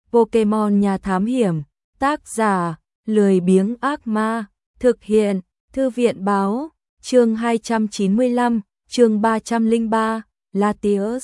Pokemon nhà thám hiểm, tác giả, lười biếng ác ma, thực hiện, thư viện báo, chương 295, chương 303, Latios.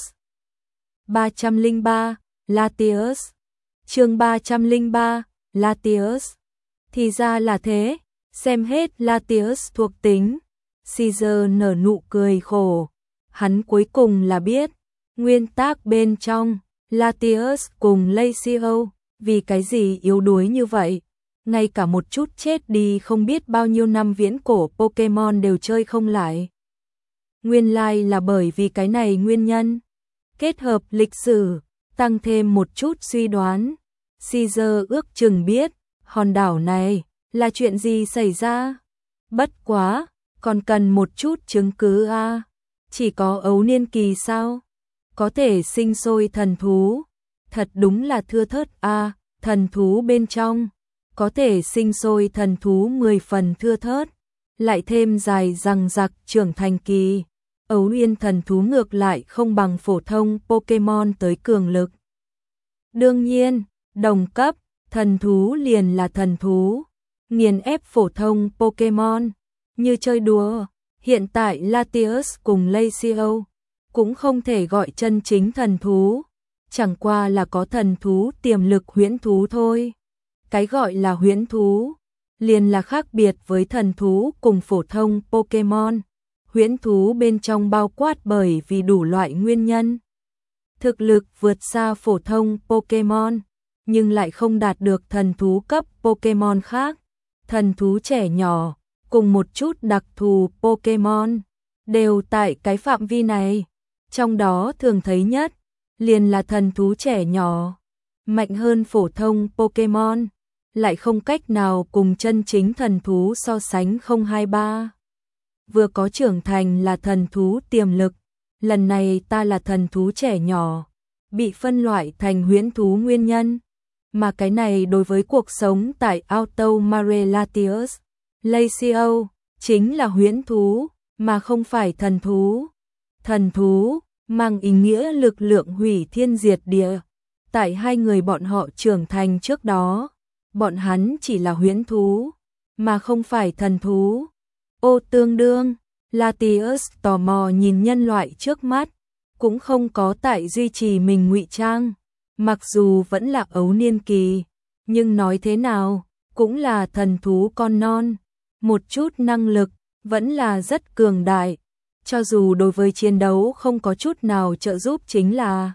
303, Latios. Chương 303, Latios. Thì ra là thế, xem hết Latios thuộc tính. Caesar nở nụ cười khổ. Hắn cuối cùng là biết, nguyên tác bên trong, Latios cùng Lacio, vì cái gì yếu đuối như vậy. Ngay cả một chút chết đi không biết bao nhiêu năm viễn cổ Pokemon đều chơi không lại. Nguyên lai là bởi vì cái này nguyên nhân. Kết hợp lịch sử, tăng thêm một chút suy đoán. Caesar ước chừng biết, hòn đảo này là chuyện gì xảy ra. Bất quá, còn cần một chút chứng cứ a. Chỉ có ấu niên kỳ sao? Có thể sinh sôi thần thú. Thật đúng là thưa thớt a, thần thú bên trong. Có thể sinh sôi thần thú 10 phần thưa thớt. Lại thêm dài dằng dặc trưởng thành kỳ. Ấu niên thần thú ngược lại không bằng phổ thông Pokemon tới cường lực. Đương nhiên, đồng cấp, thần thú liền là thần thú. Nghiền ép phổ thông Pokemon. Như chơi đùa, hiện tại Latios cùng Lacio cũng không thể gọi chân chính thần thú. Chẳng qua là có thần thú tiềm lực huyễn thú thôi. Cái gọi là huyễn thú, liền là khác biệt với thần thú cùng phổ thông Pokemon. Huyễn thú bên trong bao quát bởi vì đủ loại nguyên nhân. Thực lực vượt xa phổ thông Pokemon, nhưng lại không đạt được thần thú cấp Pokemon khác. Thần thú trẻ nhỏ, cùng một chút đặc thù Pokemon, đều tại cái phạm vi này. Trong đó thường thấy nhất, liền là thần thú trẻ nhỏ. Mạnh hơn phổ thông Pokemon, lại không cách nào cùng chân chính thần thú so sánh 023. Vừa có trưởng thành là thần thú tiềm lực, lần này ta là thần thú trẻ nhỏ, bị phân loại thành huyễn thú nguyên nhân. Mà cái này đối với cuộc sống tại Alto Mare Latios, Lacio, chính là huyễn thú, mà không phải thần thú. Thần thú, mang ý nghĩa lực lượng hủy thiên diệt địa. Tại hai người bọn họ trưởng thành trước đó, bọn hắn chỉ là huyễn thú, mà không phải thần thú. Ô tương đương, Latios tò mò nhìn nhân loại trước mắt, cũng không có tại duy trì mình ngụy trang. Mặc dù vẫn là ấu niên kỳ, nhưng nói thế nào, cũng là thần thú con non. Một chút năng lực, vẫn là rất cường đại. Cho dù đối với chiến đấu không có chút nào trợ giúp chính là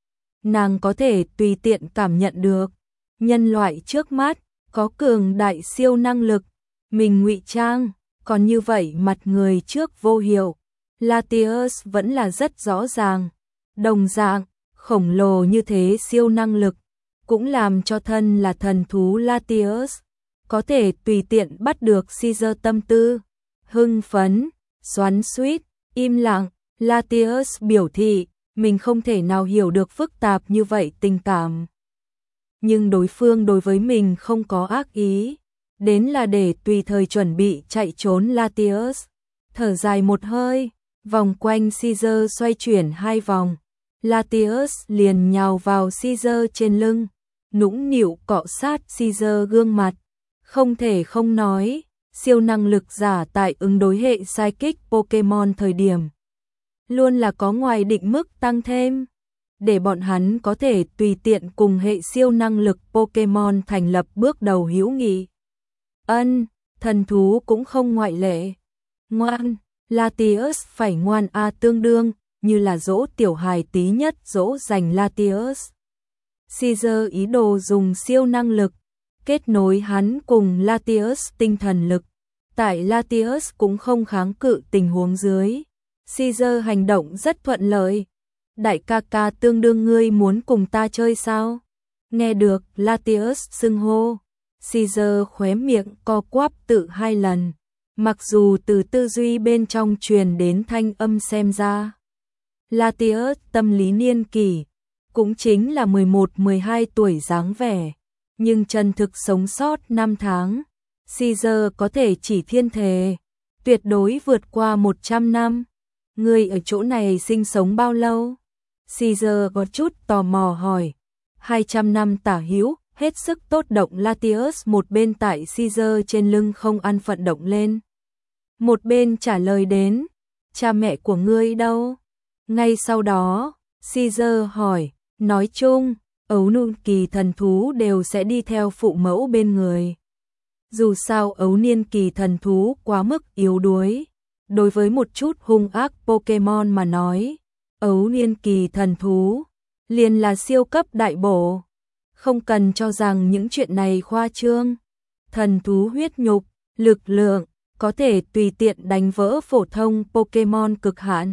nàng có thể tùy tiện cảm nhận được. Nhân loại trước mắt, có cường đại siêu năng lực, mình ngụy trang, còn như vậy mặt người trước vô hiệu. Latios vẫn là rất rõ ràng, đồng dạng, khổng lồ như thế siêu năng lực, cũng làm cho thân là thần thú Latios, có thể tùy tiện bắt được Caesar tâm tư. Hưng phấn, xoắn xuýt, im lặng, Latios biểu thị, mình không thể nào hiểu được phức tạp như vậy tình cảm. Nhưng đối phương đối với mình không có ác ý, đến là để tùy thời chuẩn bị chạy trốn. Latios thở dài một hơi, vòng quanh Caesar xoay chuyển 2 vòng. Latios liền nhào vào Caesar trên lưng, nũng nịu cọ sát Caesar gương mặt. Không thể không nói, siêu năng lực giả tại ứng đối hệ Psychic Pokemon thời điểm luôn là có ngoài định mức tăng thêm, để bọn hắn có thể tùy tiện cùng hệ siêu năng lực Pokemon thành lập bước đầu hữu nghị. Thần thú cũng không ngoại lệ. Ngoan, Latios phải ngoan a, tương đương như là dỗ tiểu hài tí nhất dỗ dành Latios. Caesar ý đồ dùng siêu năng lực kết nối hắn cùng Latios tinh thần lực. Tại Latios cũng không kháng cự tình huống dưới, Caesar hành động rất thuận lợi. Đại ca ca, tương đương ngươi muốn cùng ta chơi sao? Nghe được Latios xưng hô, Caesar khóe miệng co quắp tự 2 lần. Mặc dù từ tư duy bên trong truyền đến thanh âm xem ra, Latios tâm lý niên kỷ, cũng chính là 11-12 tuổi dáng vẻ. Nhưng chân thực sống sót 5 tháng, Caesar có thể chỉ thiên thể, tuyệt đối vượt qua 100 năm. Ngươi ở chỗ này sinh sống bao lâu? Caesar có chút tò mò hỏi. 200 năm tả hữu, hết sức tốt động Latius một bên tại Caesar trên lưng không ăn phận động lên. Một bên trả lời đến, cha mẹ của ngươi đâu? Ngay sau đó, Caesar hỏi, nói chung, ấu niên kỳ thần thú đều sẽ đi theo phụ mẫu bên người. Dù sao ấu niên kỳ thần thú quá mức yếu đuối. Đối với một chút hung ác Pokemon mà nói, ấu niên kỳ thần thú liền là siêu cấp đại bổ. Không cần cho rằng những chuyện này khoa trương. Thần thú huyết nhục, lực lượng, có thể tùy tiện đánh vỡ phổ thông Pokemon cực hạn.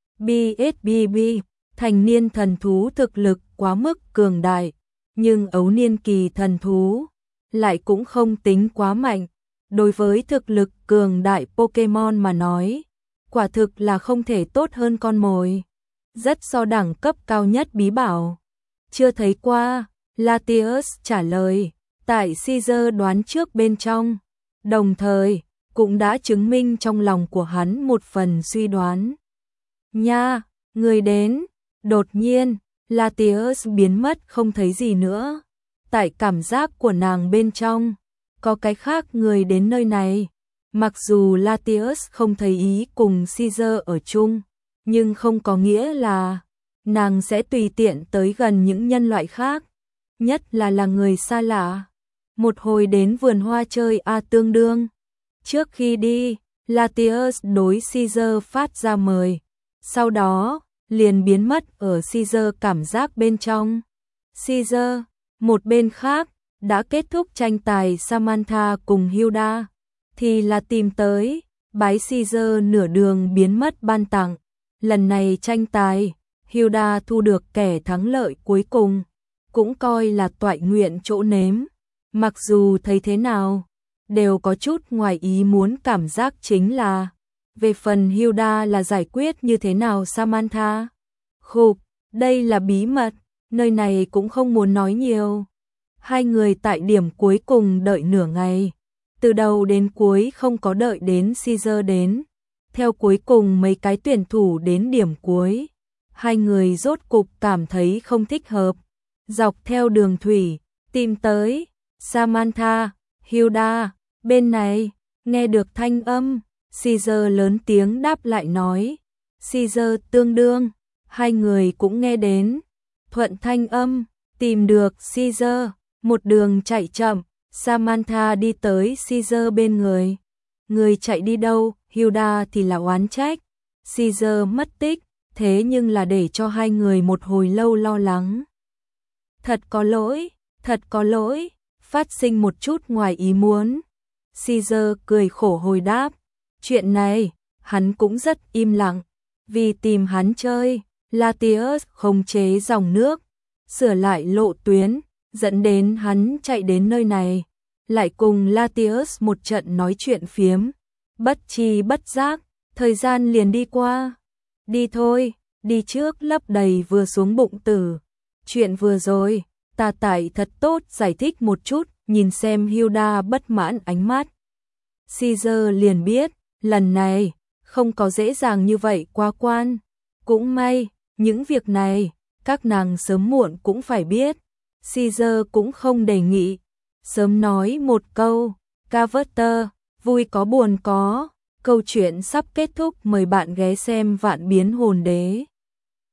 BSBB, thành niên thần thú thực lực quá mức cường đại, nhưng ấu niên kỳ thần thú lại cũng không tính quá mạnh. Đối với thực lực cường đại Pokemon mà nói, quả thực là không thể tốt hơn con mồi. Rất so đẳng cấp cao nhất bí bảo. Chưa thấy qua, Latius trả lời, tại Caesar đoán trước bên trong, đồng thời cũng đã chứng minh trong lòng của hắn một phần suy đoán. Nha, người đến, đột nhiên, Latius biến mất không thấy gì nữa. Tại cảm giác của nàng bên trong, có cái khác người đến nơi này. Mặc dù Latius không thấy ý cùng Caesar ở chung, nhưng không có nghĩa là nàng sẽ tùy tiện tới gần những nhân loại khác, nhất là người xa lạ. Một hồi đến vườn hoa chơi tương đương. Trước khi đi, Latius đối Caesar phát ra mời, sau đó liền biến mất ở Caesar cảm giác bên trong. Caesar, một bên khác, đã kết thúc tranh tài Samantha cùng Hilda, thì là tìm tới, bái Caesar nửa đường biến mất ban tặng. Lần này tranh tài, Hilda thu được kẻ thắng lợi cuối cùng, cũng coi là toại nguyện chỗ nếm. Mặc dù thấy thế nào, đều có chút ngoài ý muốn cảm giác chính là, về phần Hilda là giải quyết như thế nào Samantha. Khục, đây là bí mật, nơi này cũng không muốn nói nhiều. Hai người tại điểm cuối cùng đợi nửa ngày, từ đầu đến cuối không có đợi đến Caesar đến. Theo cuối cùng mấy cái tuyển thủ đến điểm cuối, hai người rốt cục cảm thấy không thích hợp. Dọc theo đường thủy, tìm tới, Samantha, Hilda, bên này, nghe được thanh âm, Caesar lớn tiếng đáp lại nói. Caesar tương đương, hai người cũng nghe đến. Thuận thanh âm, tìm được Caesar, một đường chạy chậm, Samantha đi tới Caesar bên người. Người chạy đi đâu, Hilda thì là oán trách. Caesar mất tích, thế nhưng là để cho hai người một hồi lâu lo lắng. Thật có lỗi, phát sinh một chút ngoài ý muốn. Caesar cười khổ hồi đáp. Chuyện này, hắn cũng rất im lặng. Vì tìm hắn chơi, Latius khống chế dòng nước, sửa lại lộ tuyến, dẫn đến hắn chạy đến nơi này. Lại cùng Latius một trận nói chuyện phiếm. Bất chi bất giác, thời gian liền đi qua. Đi thôi, đi trước lấp đầy vừa xuống bụng tử. Chuyện vừa rồi, ta tại thật tốt giải thích một chút, nhìn xem Hilda bất mãn ánh mắt. Caesar liền biết, lần này, không có dễ dàng như vậy qua quan. Cũng may, những việc này, các nàng sớm muộn cũng phải biết. Caesar cũng không đề nghị. Sớm nói một câu, Carver, vui có buồn có. Câu chuyện sắp kết thúc, mời bạn ghé xem Vạn Biến Hồn Đế.